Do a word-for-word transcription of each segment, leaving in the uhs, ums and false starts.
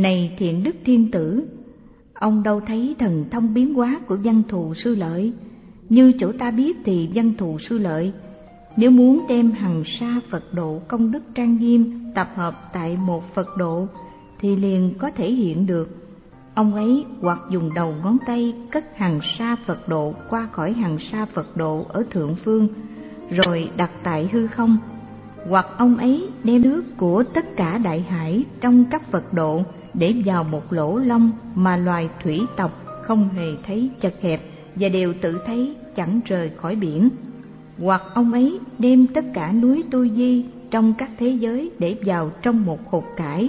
Này Thiện Đức Thiên Tử, ông đâu thấy thần thông biến hóa của Văn Thù Sư Lợi. Như chỗ ta biết thì Văn Thù Sư Lợi nếu muốn đem hằng sa Phật độ công đức trang nghiêm tập hợp tại một Phật độ thì liền có thể hiện được. Ông ấy hoặc dùng đầu ngón tay cất hằng sa Phật độ qua khỏi hằng sa Phật độ ở thượng phương, rồi đặt tại hư không, hoặc ông ấy đem nước của tất cả đại hải trong các Phật độ để vào một lỗ long mà loài thủy tộc không hề thấy chật hẹp và đều tự thấy chẳng rời khỏi biển. Hoặc ông ấy đem tất cả núi Tu Di trong các thế giới để vào trong một hột cải,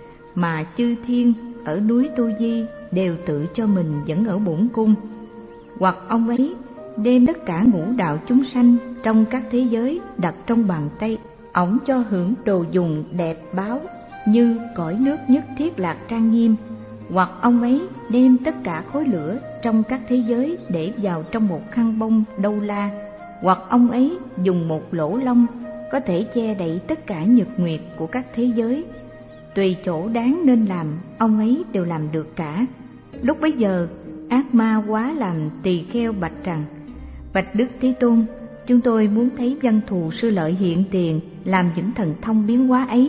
mà chư thiên ở núi Tu Di đều tự cho mình vẫn ở bổn cung. Hoặc ông ấy đem tất cả ngũ đạo chúng sanh trong các thế giới đặt trong bàn tay ổng cho hưởng đồ dùng đẹp báo như cõi nước nhất thiết lạc trang nghiêm. Hoặc ông ấy đem tất cả khối lửa trong các thế giới để vào trong một khăn bông Đâu La. Hoặc ông ấy dùng một lỗ long có thể che đậy tất cả nhật nguyệt của các thế giới. Tùy chỗ đáng nên làm, ông ấy đều làm được cả. Lúc bấy giờ, ác ma quá làm tỳ kheo bạch rằng: Bạch Đức Thế Tôn, chúng tôi muốn thấy Văn Thù Sư Lợi hiện tiền làm những thần thông biến hóa ấy.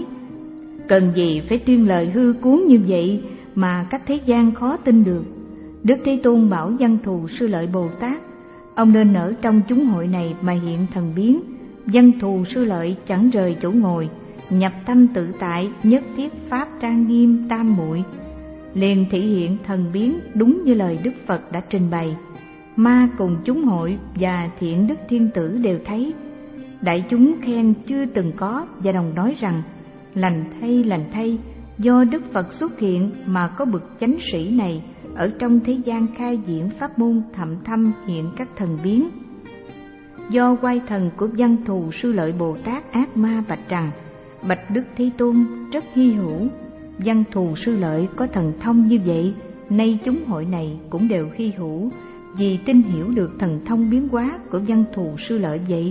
Cần gì phải tuyên lời hư cuốn như vậy mà các thế gian khó tin được. Đức Thế Tôn bảo Văn Thù Sư Lợi Bồ Tát, ông nên ở trong chúng hội này mà hiện thần biến. Văn Thù Sư Lợi chẳng rời chỗ ngồi, nhập tâm tự tại, nhất thiết pháp trang nghiêm tam muội, liền thị hiện thần biến đúng như lời Đức Phật đã trình bày. Ma cùng chúng hội và Thiện Đức Thiên Tử đều thấy. Đại chúng khen chưa từng có và đồng nói rằng: lành thay, lành thay, do Đức Phật xuất hiện mà có bậc chánh sĩ này ở trong thế gian khai diễn pháp môn thậm thâm hiện các thần biến. Do oai thần của Văn Thù Sư Lợi Bồ Tát, ác ma bạch rằng: Bạch Đức Thế Tôn, rất hy hữu. Văn Thù Sư Lợi có thần thông như vậy, nay chúng hội này cũng đều hy hữu, vì tin hiểu được thần thông biến hóa của Văn Thù Sư Lợi vậy.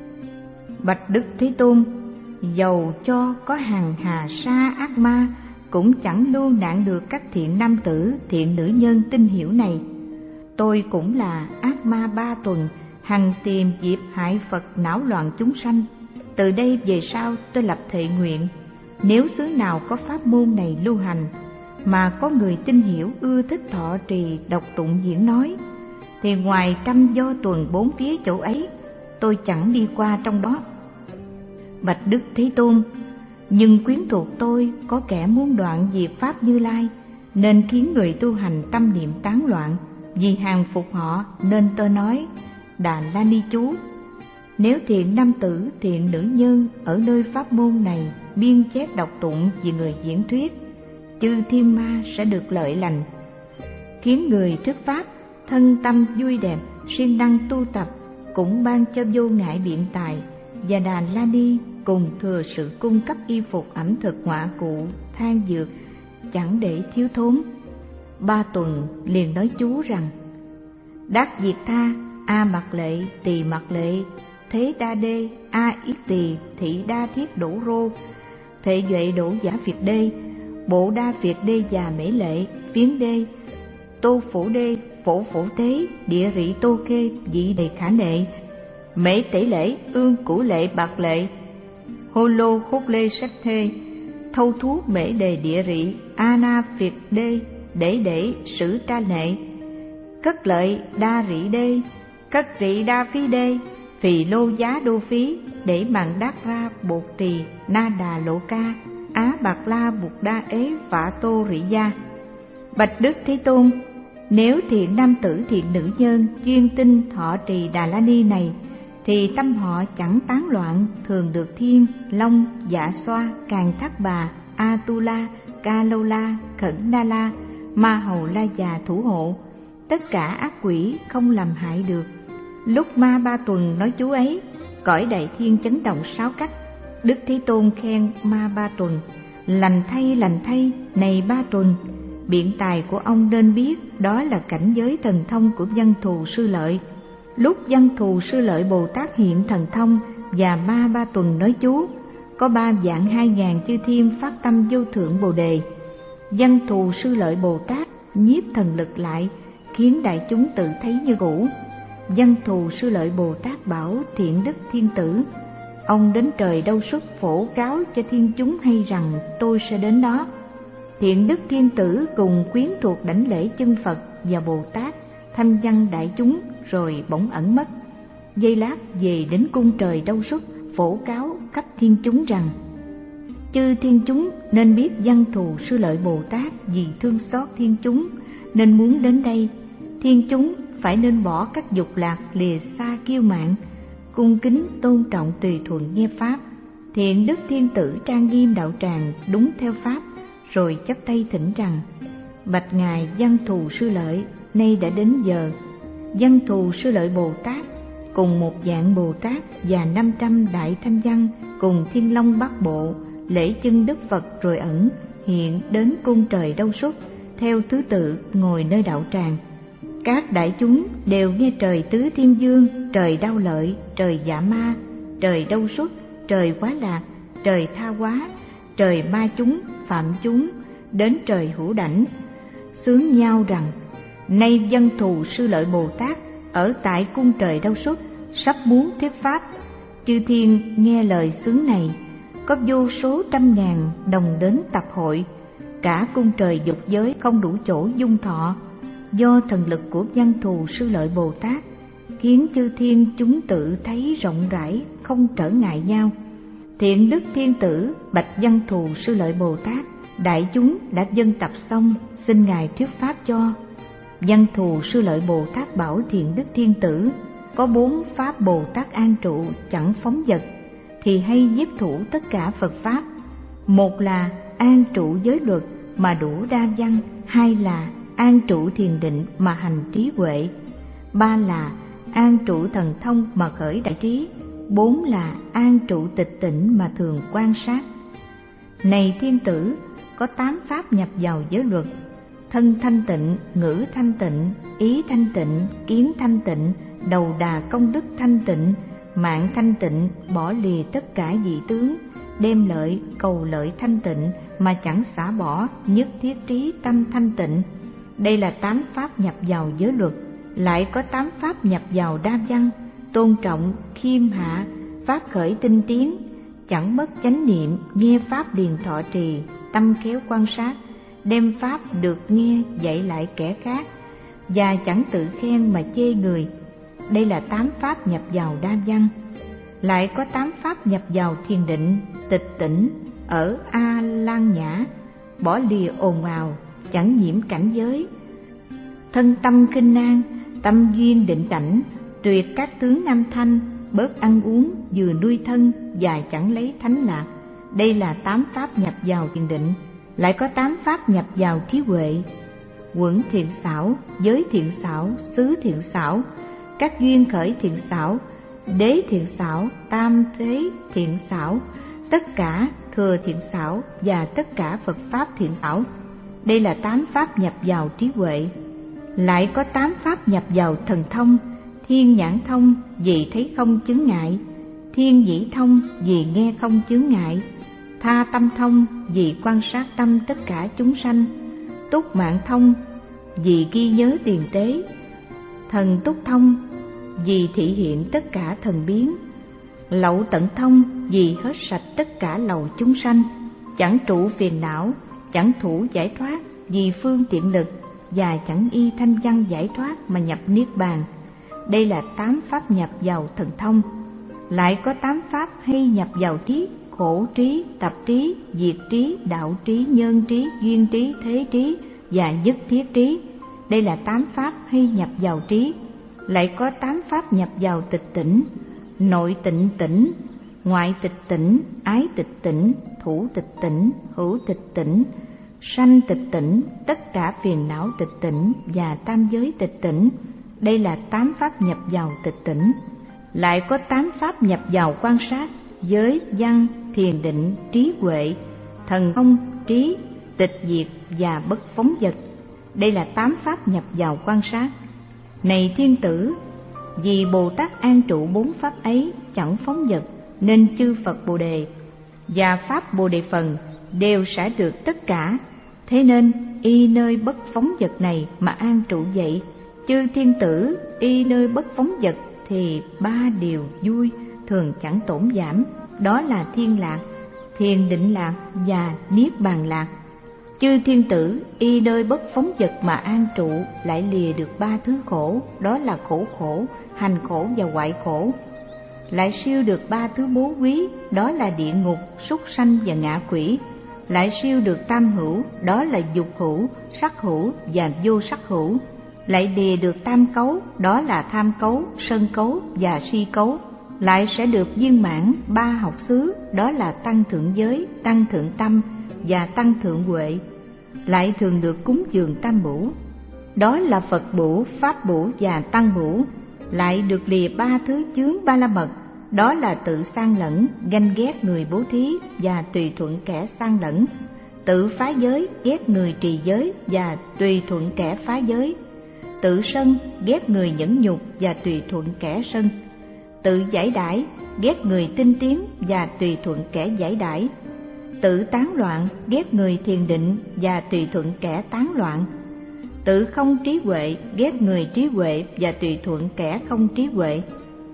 Bạch Đức Thế Tôn, dầu cho có hàng hà sa ác ma cũng chẳng lưu nạn được các thiện nam tử, thiện nữ nhân tin hiểu này. Tôi cũng là ác ma ba tuần, hằng tìm dịp hại Phật não loạn chúng sanh. Từ đây về sau tôi lập thệ nguyện, nếu xứ nào có pháp môn này lưu hành, mà có người tin hiểu ưa thích thọ trì đọc tụng diễn nói, thì ngoài trăm do tuần bốn phía chỗ ấy, tôi chẳng đi qua trong đó. Bạch Đức Thế Tôn, nhưng quyến thuộc tôi có kẻ muốn đoạn diệt pháp Như Lai, nên khiến người tu hành tâm niệm tán loạn. Vì hàng phục họ nên tôi nói Đà La Ni chú. Nếu thiện nam tử, thiện nữ nhân ở nơi pháp môn này biên chép đọc tụng về người diễn thuyết, chư thiên ma sẽ được lợi lành, khiến người trước pháp thân tâm vui đẹp, siêng năng tu tập, cũng ban cho vô ngại biện tài, và Đà La Ni cùng thừa sự cung cấp y phục, ẩm thực, họa cụ, than dược, chẳng để thiếu thốn. Ba tuần liền nói chú rằng: Đắc diệt tha, a mặc lệ, tỳ mặc lệ, thế đa đê, a yết tỳ, thị đa thiết đổ rô, thệ duệ đổ giả việt đê, bộ đa việt đê già mễ lệ, phiến đê, tô phổ đê, phổ phổ tế, địa rị tô kê, dị đầy khả nệ, mễ tể lễ, ương củ lệ bạc lệ, hô lô khúc lê sách thê, thâu thú mễ đề địa rị, a na việt đê, để để sử tra nệ, cất lợi đa rị đê, cất rị đa phí đê, phì lô giá đô phí, để mạng đát ra bột trì, na đà lộ ca, á bạc la bục đa ế phả tô rị gia. Bạch Đức Thế Tôn, nếu thiện nam tử, thiện nữ nhân chuyên tinh thọ trì Đà La Ni này, thì tâm họ chẳng tán loạn, thường được thiên, long, dạ xoa, càn thác bà, a tu la, ca lâu la, khẩn na la, ma hầu la già thủ hộ, tất cả ác quỷ không làm hại được. Lúc ma ba tuần nói chú ấy, cõi đại thiên chấn động sáu cách. Đức Thế Tôn khen ma ba tuần: lành thay, lành thay, này ba tuần, biện tài của ông nên biết đó là cảnh giới thần thông của Văn Thù Sư Lợi. Lúc Văn Thù Sư Lợi Bồ Tát hiện thần thông và ma ba tuần nói chú, có ba vạn hai ngàn chư thiên phát tâm vô thượng bồ đề. Văn Thù Sư Lợi Bồ Tát nhiếp thần lực lại, khiến đại chúng tự thấy như cũ. Văn Thù Sư Lợi Bồ Tát bảo Thiện Đức Thiên Tử: ông đến trời Đâu Xuất phổ cáo cho thiên chúng hay rằng tôi sẽ đến đó. Thiện Đức Thiên Tử cùng quyến thuộc đảnh lễ chân Phật và Bồ Tát, thăm văn đại chúng rồi bỗng ẩn mất. Giây lát về đến cung trời Đâu Xuất, phổ cáo khắp thiên chúng rằng: chư thiên chúng nên biết Văn Thù Sư Lợi Bồ Tát vì thương xót thiên chúng nên muốn đến đây. Thiên chúng phải nên bỏ các dục lạc, lìa xa kiêu mạn, cung kính tôn trọng tùy thuận nghe pháp. Thiện Đức Thiên Tử trang nghiêm đạo tràng đúng theo pháp, rồi chắp tay thỉnh rằng: bạch ngài Văn Thù Sư Lợi, nay đã đến giờ. Văn Thù Sư Lợi Bồ Tát cùng một vạn Bồ Tát và năm trăm đại thanh văn cùng Thiên Long Bát Bộ lễ chân Đức Phật rồi ẩn hiện đến cung trời Đâu Xuất, theo thứ tự ngồi nơi đạo tràng. Các đại chúng đều nghe trời Tứ Thiên Vương, trời Đao Lợi, trời Dạ Ma, trời Đâu Xuất, trời Quá Lạc, trời Tha Hóa, trời Ma chúng, Phạm chúng, đến trời Hữu Đảnh, xướng nhau rằng: nay Văn Thù Sư Lợi Bồ Tát ở tại cung trời Đâu Xuất, sắp muốn thuyết pháp. Chư thiên nghe lời xướng này, có vô số trăm ngàn đồng đến tập hội. Cả cung trời dục giới không đủ chỗ dung thọ, do thần lực của Văn Thù Sư Lợi Bồ Tát khiến chư thiên chúng tự thấy rộng rãi, không trở ngại nhau. Thiện Đức Thiên Tử bạch Văn Thù Sư Lợi Bồ Tát: đại chúng đã dân tập xong, xin ngài thuyết pháp cho. Văn Thù Sư Lợi Bồ Tát bảo Thiện Đức Thiên Tử: có bốn pháp Bồ Tát an trụ chẳng phóng dật, thì hay nhiếp thủ tất cả Phật pháp. Một là an trụ giới luật mà đủ đa văn, hai là an trụ thiền định mà hành trí huệ, ba là an trụ thần thông mà khởi đại trí, bốn là an trụ tịch tỉnh mà thường quan sát. Này thiên tử, có tám pháp nhập vào giới luật: thân thanh tịnh, ngữ thanh tịnh, ý thanh tịnh, kiến thanh tịnh, đầu đà công đức thanh tịnh, mạng thanh tịnh, bỏ lìa tất cả dị tướng, đem lợi cầu lợi thanh tịnh mà chẳng xả bỏ, nhất thiết trí tâm thanh tịnh. Đây là tám pháp nhập vào giới luật. Lại có tám pháp nhập vào đa văn: tôn trọng, khiêm hạ, pháp khởi tinh tiến, chẳng mất chánh niệm, nghe pháp liền thọ trì, tâm khéo quan sát, đem pháp được nghe dạy lại kẻ khác, và chẳng tự khen mà chê người. Đây là tám pháp nhập vào đa văn. Lại có tám pháp nhập vào thiền định, tịch tỉnh, ở A Lan Nhã, bỏ lìa ồn ào, chẳng nhiễm cảnh giới, thân tâm khinh an, tâm duyên định tảnh, tuyệt các tướng âm thanh, bớt ăn uống, vừa nuôi thân và chẳng lấy thánh lạc. Đây là tám pháp nhập vào thiền định. Lại có tám pháp nhập vào trí huệ: quẩn thiện xảo, giới thiện xảo, xứ thiện xảo, các duyên khởi thiện xảo, đế thiện xảo, tam thế thiện xảo, tất cả thừa thiện xảo và tất cả Phật pháp thiện xảo. Đây là tám pháp nhập vào trí huệ. Lại có tám pháp nhập vào thần thông: thiên nhãn thông, vì thấy không chướng ngại; thiên nhĩ thông, vì nghe không chướng ngại; tha tâm thông, vì quan sát tâm tất cả chúng sanh; túc mạng thông, vì ghi nhớ tiền tế; thần túc thông, vì thị hiện tất cả thần biến; lậu tận thông, vì hết sạch tất cả lậu chúng sanh; chẳng trụ phiền não, chẳng thủ giải thoát, vì phương tiện lực, và chẳng y thanh văn giải thoát mà nhập niết bàn. Đây là tám pháp nhập vào thần thông. Lại có tám pháp hay nhập vào trí: khổ trí, tập trí, diệt trí, đạo trí, nhân trí, duyên trí, thế trí và nhất thiết trí. Đây là tám pháp hay nhập vào trí. Lại có tám pháp nhập vào tịch tỉnh: nội tịnh tỉnh, ngoại tịch tỉnh, ái tịch tỉnh, thủ tịch tỉnh, hữu tịch tỉnh, sanh tịch tỉnh, tất cả phiền não tịch tỉnh và tam giới tịch tỉnh. Đây là tám pháp nhập vào tịch tỉnh. Lại có tám pháp nhập vào quan sát: giới, văn, thiền định, trí huệ, thần thông, trí, tịch diệt và bất phóng dật. Đây là tám pháp nhập vào quan sát. Này thiên tử, vì Bồ Tát an trụ bốn pháp ấy chẳng phóng dật, nên chư Phật Bồ Đề và pháp Bồ Đề Phần đều sẽ được tất cả. Thế nên y nơi bất phóng dật này mà an trụ vậy. Chư thiên tử y nơi bất phóng dật thì ba điều vui thường chẳng tổn giảm, đó là thiên lạc, thiền định lạc và niết bàn lạc. Chư thiên tử y nơi bất phóng dật mà an trụ lại lìa được ba thứ khổ, đó là khổ khổ, hành khổ và hoại khổ. Lại siêu được ba thứ bố quý, đó là địa ngục, súc sanh và ngạ quỷ. Lại siêu được tam hữu, đó là dục hữu, sắc hữu và vô sắc hữu. Lại lìa được tam cấu, đó là tham cấu, sân cấu và si cấu. Lại sẽ được viên mãn ba học xứ, đó là tăng thượng giới, tăng thượng tâm và tăng thượng huệ. Lại thường được cúng dường tam bửu, đó là Phật bửu, Pháp bửu và Tăng bửu. Lại được lìa ba thứ chướng ba la mật, đó là tự sang lẫn, ganh ghét người bố thí và tùy thuận kẻ sang lẫn, tự phá giới, ghét người trì giới và tùy thuận kẻ phá giới, tự sân, ghét người nhẫn nhục và tùy thuận kẻ sân, tự giải đãi, ghét người tinh tiến và tùy thuận kẻ giải đãi, tự tán loạn, ghét người thiền định và tùy thuận kẻ tán loạn, tự không trí huệ, ghét người trí huệ và tùy thuận kẻ không trí huệ.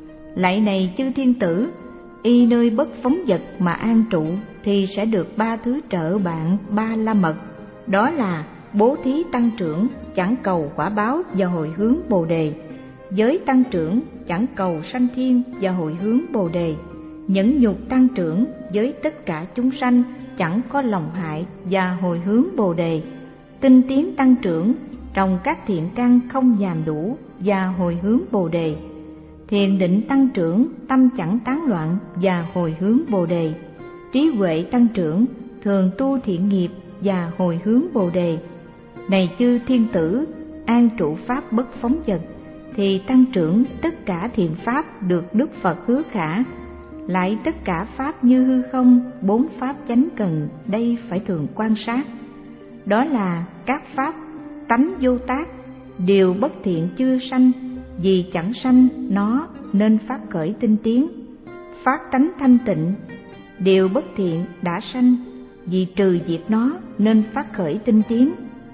Lại này chư thiên tử, y nơi bất phóng dật mà an trụ thì sẽ được ba thứ trợ bạn ba la mật, đó là bố thí tăng trưởng, chẳng cầu quả báo và hồi hướng bồ đề; giới tăng trưởng, chẳng cầu sanh thiên và hồi hướng bồ đề; nhẫn nhục tăng trưởng, với tất cả chúng sanh, chẳng có lòng hại và hồi hướng bồ đề; tinh tiến tăng trưởng, trồng các thiện căn không dàm đủ và hồi hướng bồ đề; thiền định tăng trưởng, tâm chẳng tán loạn và hồi hướng bồ đề; trí huệ tăng trưởng, thường tu thiện nghiệp và hồi hướng bồ đề. Này chư thiên tử, an trụ pháp bất phóng dật thì tăng trưởng tất cả thiện pháp được Đức Phật hứa khả. Lại tất cả pháp như hư không, bốn pháp chánh cần đây phải thường quan sát, đó là các pháp tánh vô tác, điều bất thiện chưa sanh, vì chẳng sanh nó nên phát khởi tinh tiến; pháp tánh thanh tịnh, điều bất thiện đã sanh, vì trừ diệt nó nên phát khởi tinh tiến;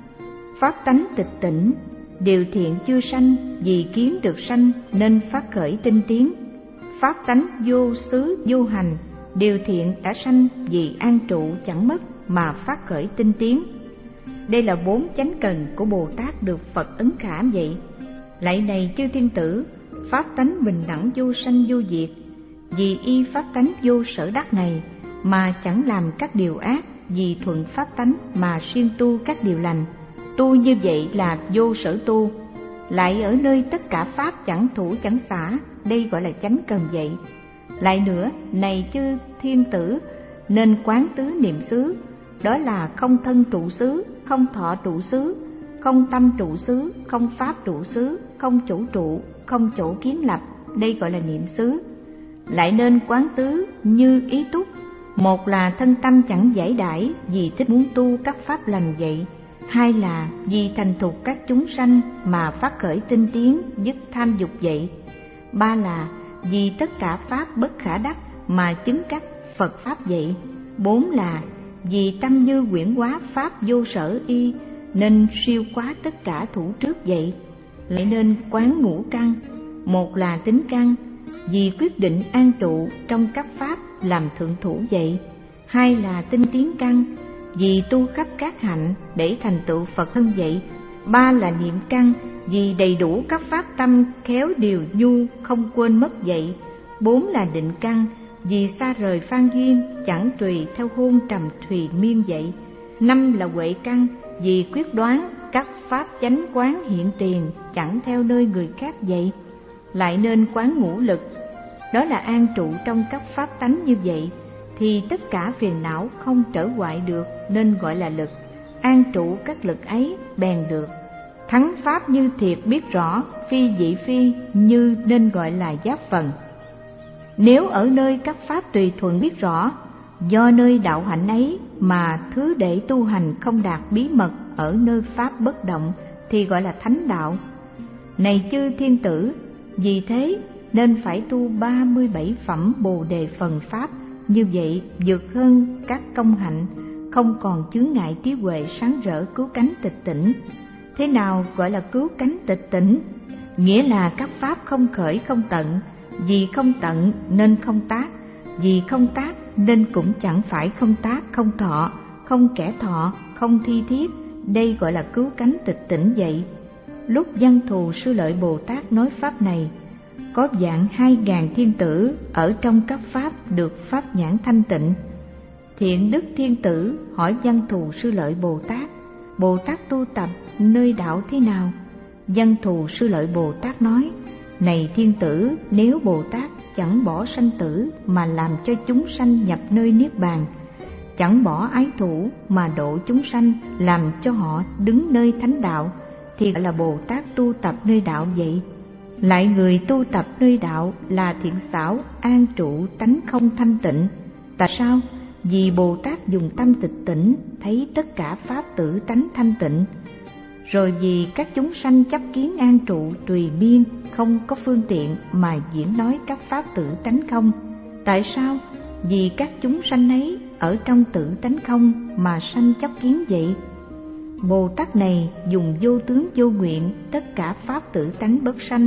pháp tánh tịch tỉnh, điều thiện chưa sanh, vì kiến được sanh nên phát khởi tinh tiến; pháp tánh vô xứ vô hành, điều thiện đã sanh, vì an trụ chẳng mất mà phát khởi tinh tiến. Đây là bốn chánh cần của Bồ Tát được Phật ấn khả vậy. Lại này chư thiên tử, pháp tánh bình đẳng vô sanh vô diệt, vì y pháp tánh vô sở đắc này mà chẳng làm các điều ác, vì thuận pháp tánh mà siêng tu các điều lành. Tu như vậy là vô sở tu. Lại ở nơi tất cả pháp chẳng thủ chẳng xả, đây gọi là chánh cần vậy. Lại nữa, này chư thiên tử, nên quán tứ niệm xứ, đó là không thân trụ xứ, không thọ trụ xứ, không tâm trụ xứ, không pháp trụ xứ, không chủ trụ, không chỗ kiến lập, đây gọi là niệm xứ. Lại nên quán tứ như ý túc, một là thân tâm chẳng giải đãi, vì thích muốn tu các pháp lành vậy; hai là vì thành thục các chúng sanh mà phát khởi tinh tiến, dứt tham dục vậy; ba là vì tất cả pháp bất khả đắc mà chứng các Phật pháp vậy; bốn là vì tâm như quyển hóa pháp vô sở y nên siêu quá tất cả thủ trước vậy. Lại nên quán ngũ căn, một là tính căn, vì quyết định an trụ trong các pháp làm thượng thủ vậy; hai là tinh tiến căn, vì tu khắp các hạnh để thành tựu Phật thân vậy; ba là niệm căn, vì đầy đủ các pháp tâm khéo điều nhu không quên mất vậy; bốn là định căn, vì xa rời phan duyên chẳng tùy theo hôn trầm thùy miên vậy; năm là huệ căn, vì quyết đoán các pháp chánh quán hiện tiền chẳng theo nơi người khác vậy. Lại nên quán ngũ lực, đó là an trụ trong các pháp tánh như vậy thì tất cả phiền não không trở hoại được nên gọi là lực. An trụ các lực ấy bèn được thắng pháp như thiệt biết rõ, phi dị phi như nên gọi là giác phần. Nếu ở nơi các pháp tùy thuận biết rõ, do nơi đạo hạnh ấy mà thứ để tu hành không đạt bí mật ở nơi pháp bất động thì gọi là thánh đạo. Này chư thiên tử, vì thế nên phải tu ba mươi bảy phẩm Bồ đề phần pháp, như vậy vượt hơn các công hạnh, không còn chướng ngại trí huệ sáng rỡ cứu cánh tịch tỉnh. Thế nào gọi là cứu cánh tịch tỉnh? Nghĩa là các pháp không khởi không tận, vì không tận nên không tác, vì không tác nên cũng chẳng phải không tác, không thọ, không kẻ thọ, không thi thiết. Đây gọi là cứu cánh tịch tỉnh vậy. Lúc Văn Thù Sư Lợi Bồ Tát nói pháp này, có dạng hai ngàn thiên tử ở trong các pháp được pháp nhãn thanh tịnh. Thiện đức thiên tử hỏi Văn Thù Sư Lợi Bồ Tát: Bồ Tát tu tập nơi đạo thế nào? Văn Thù Sư Lợi Bồ Tát nói: Này thiên tử, nếu Bồ Tát chẳng bỏ sanh tử mà làm cho chúng sanh nhập nơi niết bàn, chẳng bỏ ái thủ mà độ chúng sanh làm cho họ đứng nơi thánh đạo, thì gọi là Bồ Tát tu tập nơi đạo vậy. Lại người tu tập nơi đạo là thiện xảo an trụ tánh không thanh tịnh. Tại sao? Vì Bồ Tát dùng tâm tịch tỉnh thấy tất cả pháp tử tánh thanh tịnh. Rồi vì các chúng sanh chấp kiến an trụ tùy biên, không có phương tiện mà diễn nói các pháp tử tánh không. Tại sao? Vì các chúng sanh ấy ở trong tử tánh không mà sanh chấp kiến vậy. Bồ Tát này dùng vô tướng vô nguyện tất cả pháp tử tánh bất sanh.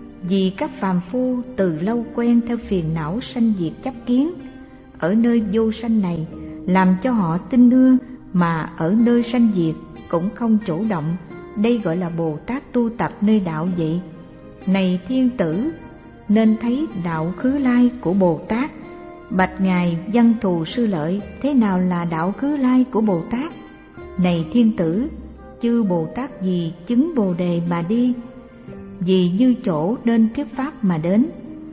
Vì các phàm phu từ lâu quen theo phiền não sanh diệt chấp kiến, ở nơi vô sanh này làm cho họ tin nưa, mà ở nơi sanh diệt cũng không chủ động. Đây gọi là Bồ Tát tu tập nơi đạo vậy. Này thiên tử, nên thấy đạo khứ lai của Bồ Tát. Bạch ngài Văn Thù Sư Lợi, thế nào là đạo khứ lai của Bồ Tát? Này thiên tử, chư Bồ Tát vì chứng Bồ Đề mà đi, vì như chỗ nên thuyết pháp mà đến,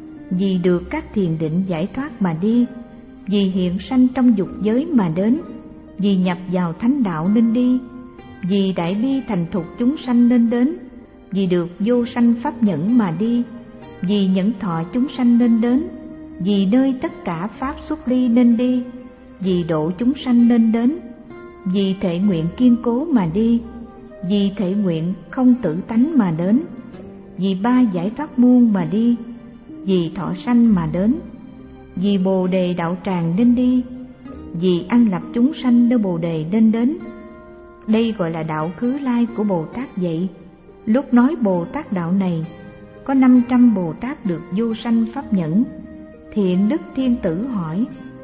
vì được các thiền định giải thoát mà đi, vì hiện sanh trong dục giới mà đến, vì nhập vào thánh đạo nên đi, vì đại bi thành thục chúng sanh nên đến, vì được vô sanh pháp nhẫn mà đi, vì nhẫn thọ chúng sanh nên đến, vì nơi tất cả pháp xuất ly nên đi, vì độ chúng sanh nên đến, vì thể nguyện kiên cố mà đi, vì thể nguyện không tử tánh mà đến, vì ba giải thoát muôn mà đi, vì thọ sanh mà đến, vì Bồ Đề đạo tràng nên đi, vì an lập chúng sanh nơi Bồ Đề nên đến. Đây gọi là đạo khứ lai của Bồ Tát vậy. Lúc nói Bồ Tát đạo này, có năm trăm Bồ Tát được vô sanh pháp nhẫn. Thiện đức thiên tử hỏi: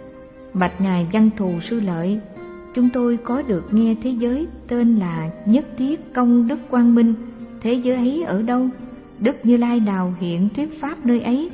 Bạch ngài Văn Thù Sư Lợi, chúng tôi có được nghe thế giới tên là Nhất Thiết Công Đức Quang Minh, thế giới ấy ở đâu? Đức Như Lai nào hiện thuyết pháp nơi ấy?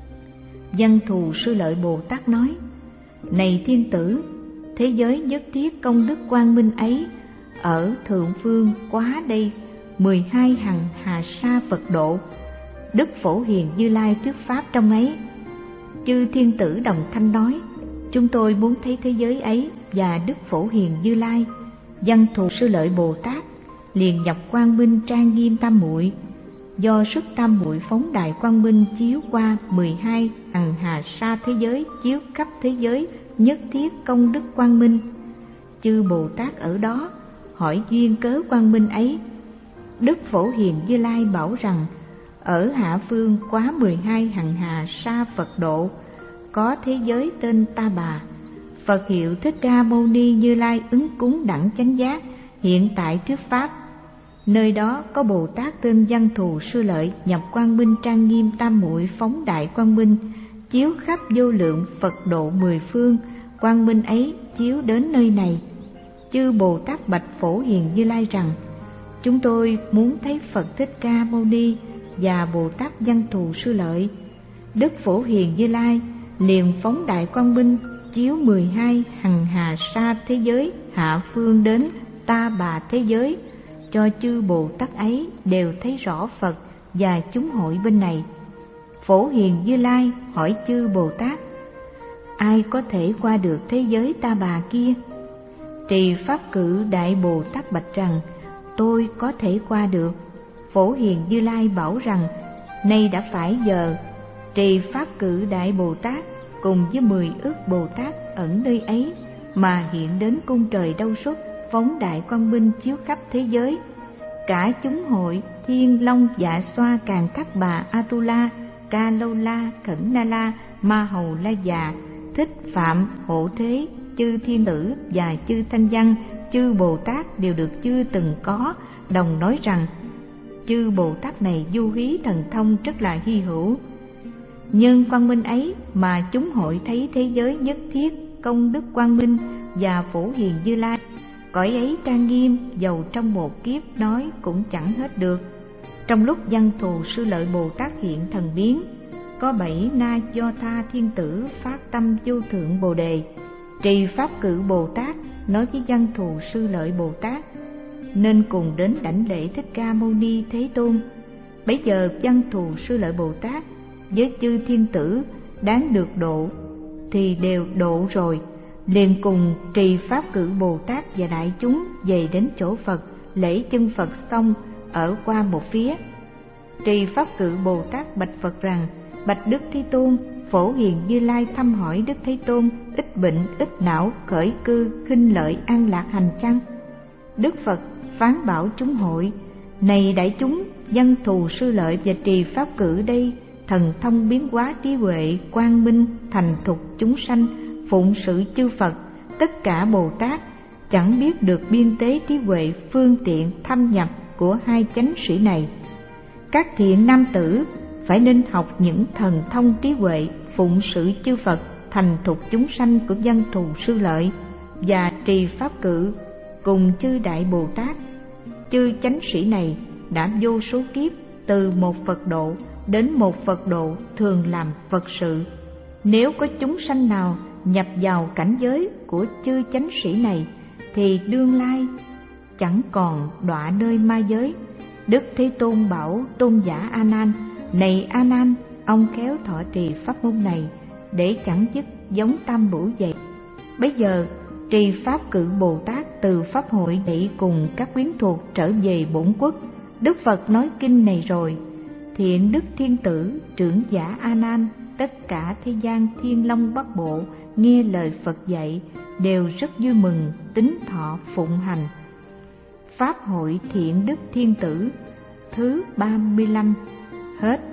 Văn Thù Sư Lợi Bồ Tát nói: Này thiên tử, thế giới Nhất Thiết Công Đức Quang Minh ấy ở thượng phương quá đây mười hai hằng hà sa Phật độ. Đức Phổ Hiền Như Lai thuyết pháp trong ấy. Chư thiên tử đồng thanh nói: Chúng tôi muốn thấy thế giới ấy và Đức Phổ Hiền Như Lai. Văn Thù Sư Lợi Bồ Tát liền nhập quang minh trang nghiêm tam muội, do sức tam muội phóng đại quang minh chiếu qua mười hai hằng hà sa thế giới, chiếu khắp thế giới Nhất Thiết Công Đức Quang Minh. Chư Bồ Tát ở đó hỏi duyên cớ quang minh ấy. Đức Phổ Hiền Như Lai bảo rằng: Ở hạ phương quá mười hai hằng hà sa Phật độ có thế giới tên Ta Bà. Phật hiệu Thích Ca Mâu Ni Như Lai ứng cúng đẳng chánh giác hiện tại thuyết pháp. Nơi đó có Bồ Tát tên Văn Thù Sư Lợi nhập quang minh trang nghiêm tam muội phóng đại quang minh chiếu khắp vô lượng Phật độ mười phương. Quang minh ấy chiếu đến nơi này. Chư Bồ Tát bạch Phổ Hiền Như Lai rằng: Chúng tôi muốn thấy Phật Thích Ca Mâu Ni và Bồ Tát Văn Thù Sư Lợi. Đức Phổ Hiền Như Lai liền phóng đại quang minh chiếu mười hai hằng hà sa thế giới hạ phương đến Ta Bà thế giới, cho chư Bồ Tát ấy đều thấy rõ Phật và chúng hội bên này. Phổ Hiền Như Lai hỏi chư Bồ Tát: Ai có thể qua được thế giới Ta Bà kia? Trì Pháp Cự Đại Bồ Tát bạch rằng: Tôi có thể qua được. Phổ Hiền Như Lai bảo rằng: Nay đã phải giờ. Trì Pháp Cự Đại Bồ Tát cùng với mười ức Bồ Tát ẩn nơi ấy mà hiện đến cung trời Đâu Xuất, phóng đại quang minh chiếu khắp thế giới. Cả chúng hội Thiên Long Dạ Xoa Càn Thắt Bà Atula, Ca Lâu La, Khẩn Na La, Ma Hầu La Già, Thích Phạm, Hộ Thế, chư thiên tử và chư thanh văn, chư Bồ Tát đều được chưa từng có, đồng nói rằng chư Bồ Tát này du hí thần thông rất là hy hữu. Nhưng quang minh ấy mà chúng hội thấy thế giới nhất thiết công đức quang minh và phổ hiền Như Lai, cõi ấy trang nghiêm, dầu trong một kiếp nói cũng chẳng hết được. Trong lúc Văn Thù Sư Lợi Bồ Tát hiện thần biến, có bảy Na Do Tha thiên tử phát tâm vô thượng Bồ đề, trì pháp cự Bồ Tát nói với Văn Thù Sư Lợi Bồ Tát nên cùng đến đảnh lễ Thích Ca Mâu Ni Thế Tôn. Bấy giờ Văn Thù Sư Lợi Bồ Tát với chư thiên tử đáng được độ thì đều độ rồi, liền cùng trì pháp cự Bồ Tát và đại chúng về đến chỗ Phật, lễ chân Phật xong ở qua một phía. Trì pháp cự Bồ Tát bạch Phật rằng: bạch Đức Thế Tôn, phổ hiền Như Lai thăm hỏi Đức Thế Tôn ít bệnh ít não, khởi cư khinh lợi an lạc hành chăng? Đức Phật phán bảo chúng hội: này đại chúng, Văn Thù Sư Lợi và trì pháp cự đây thần thông biến hóa trí huệ quang minh thành thục chúng sanh, phụng sự chư Phật tất cả Bồ Tát, chẳng biết được biên tế trí huệ phương tiện thâm nhập của hai chánh sĩ này. Các thiện nam tử phải nên học những thần thông trí huệ phụng sự chư Phật thành thục chúng sanh của Văn Thù Sư Lợi và trì pháp cự cùng chư đại Bồ Tát. Chư chánh sĩ này đã vô số kiếp từ một Phật độ đến một Phật độ thường làm Phật sự. Nếu có chúng sanh nào nhập vào cảnh giới của chư chánh sĩ này thì đương lai chẳng còn đọa nơi ma giới. Đức Thế Tôn bảo tôn giả A Nan: này A Nan, ông khéo thọ trì pháp môn này để chẳng dứt giống tam bửu vậy. Bấy giờ trì pháp cự Bồ Tát từ pháp hội để cùng các quyến thuộc trở về bổn quốc. Đức Phật nói kinh này rồi, thiện đức thiên tử trưởng giả A Nan, tất cả thế gian thiên long bắc bộ nghe lời Phật dạy đều rất vui mừng, tín thọ phụng hành. Pháp hội thiện đức thiên tử thứ ba mươi lăm hết.